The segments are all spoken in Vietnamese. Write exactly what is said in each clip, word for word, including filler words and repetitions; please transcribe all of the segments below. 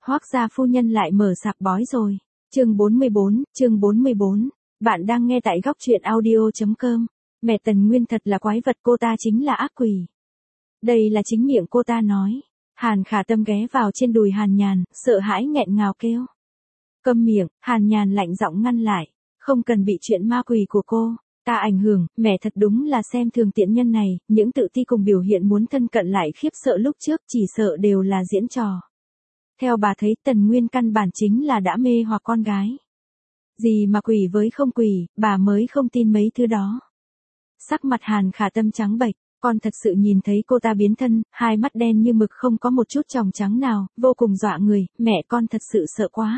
Hoác gia phu nhân lại mở sạp bói rồi. Chương bốn mươi bốn, chương bốn mươi bốn. Bạn đang nghe tại góc truyện audio chấm com. Mẹ Tần Nguyên thật là quái vật, cô ta chính là ác quỷ. Đây là chính miệng cô ta nói. Hàn Khả Tâm ghé vào trên đùi Hàn Nhàn, sợ hãi nghẹn ngào kêu. Câm miệng, Hàn Nhàn lạnh giọng ngăn lại. Không cần bị chuyện ma quỷ của cô ta ảnh hưởng, mẹ thật đúng là xem thường tiện nhân này, những tự ti cùng biểu hiện muốn thân cận lại khiếp sợ lúc trước chỉ sợ đều là diễn trò. Theo bà thấy Tần Nguyên căn bản chính là đã mê hoặc con gái. Gì mà quỷ với không quỷ, bà mới không tin mấy thứ đó. Sắc mặt Hàn Khả Tâm trắng bệch, con thật sự nhìn thấy cô ta biến thân, hai mắt đen như mực không có một chút tròng trắng nào, vô cùng dọa người, mẹ con thật sự sợ quá.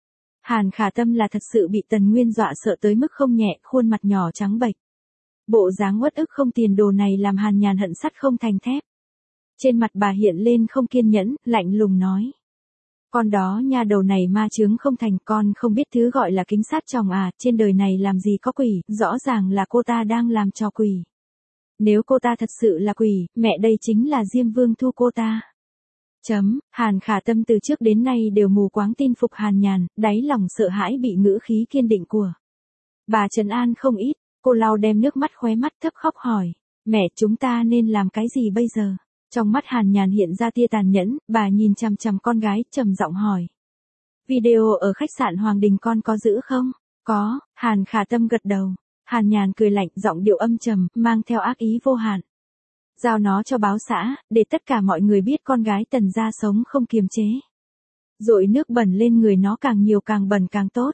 Hàn Khả Tâm là thật sự bị Tần Nguyên dọa sợ tới mức không nhẹ, khuôn mặt nhỏ trắng bệch. Bộ dáng uất ức không tiền đồ này làm Hàn Nhàn hận sắt không thành thép. Trên mặt bà hiện lên không kiên nhẫn, lạnh lùng nói. Con đó nha, đầu này ma chướng không thành, con không biết thứ gọi là kính sát chồng à, trên đời này làm gì có quỷ, rõ ràng là cô ta đang làm trò quỷ. Nếu cô ta thật sự là quỷ, mẹ đây chính là Diêm Vương thu cô ta. Chấm, Hàn Khả Tâm từ trước đến nay đều mù quáng tin phục Hàn Nhàn, đáy lòng sợ hãi bị ngữ khí kiên định của bà trấn an không ít, cô lau đem nước mắt khóe mắt thấp khóc hỏi, mẹ chúng ta nên làm cái gì bây giờ? Trong mắt Hàn Nhàn hiện ra tia tàn nhẫn, bà nhìn chằm chằm con gái, trầm giọng hỏi. Video ở khách sạn Hoàng Đình con có giữ không? Có, Hàn Khả Tâm gật đầu. Hàn Nhàn cười lạnh, giọng điệu âm trầm, mang theo ác ý vô hạn. Giao nó cho báo xã, để tất cả mọi người biết con gái Tần gia sống không kiềm chế. Dội nước bẩn lên người nó, càng nhiều càng bẩn càng tốt.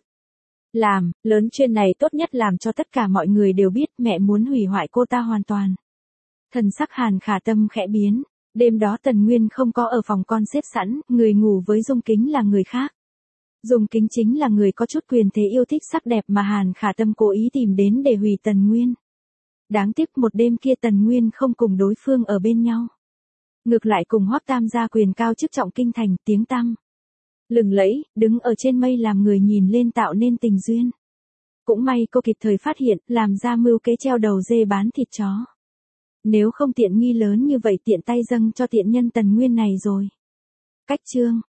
Làm, lớn chuyện này tốt nhất làm cho tất cả mọi người đều biết, mẹ muốn hủy hoại cô ta hoàn toàn. Thần sắc Hàn Khả Tâm khẽ biến. Đêm đó Tần Nguyên không có ở phòng con xếp sẵn, người ngủ với Dung Kính là người khác. Dung Kính chính là người có chút quyền thế yêu thích sắc đẹp mà Hàn Khả Tâm cố ý tìm đến để hủy Tần Nguyên. Đáng tiếc một đêm kia Tần Nguyên không cùng đối phương ở bên nhau. Ngược lại cùng Hoắc Tam gia quyền cao chức trọng kinh thành, tiếng tăm lừng lẫy, đứng ở trên mây làm người nhìn lên tạo nên tình duyên. Cũng may cô kịp thời phát hiện, làm ra mưu kế treo đầu dê bán thịt chó. Nếu không tiện nghi lớn như vậy tiện tay dâng cho tiện nhân Tần Nguyên này rồi. Cách chương,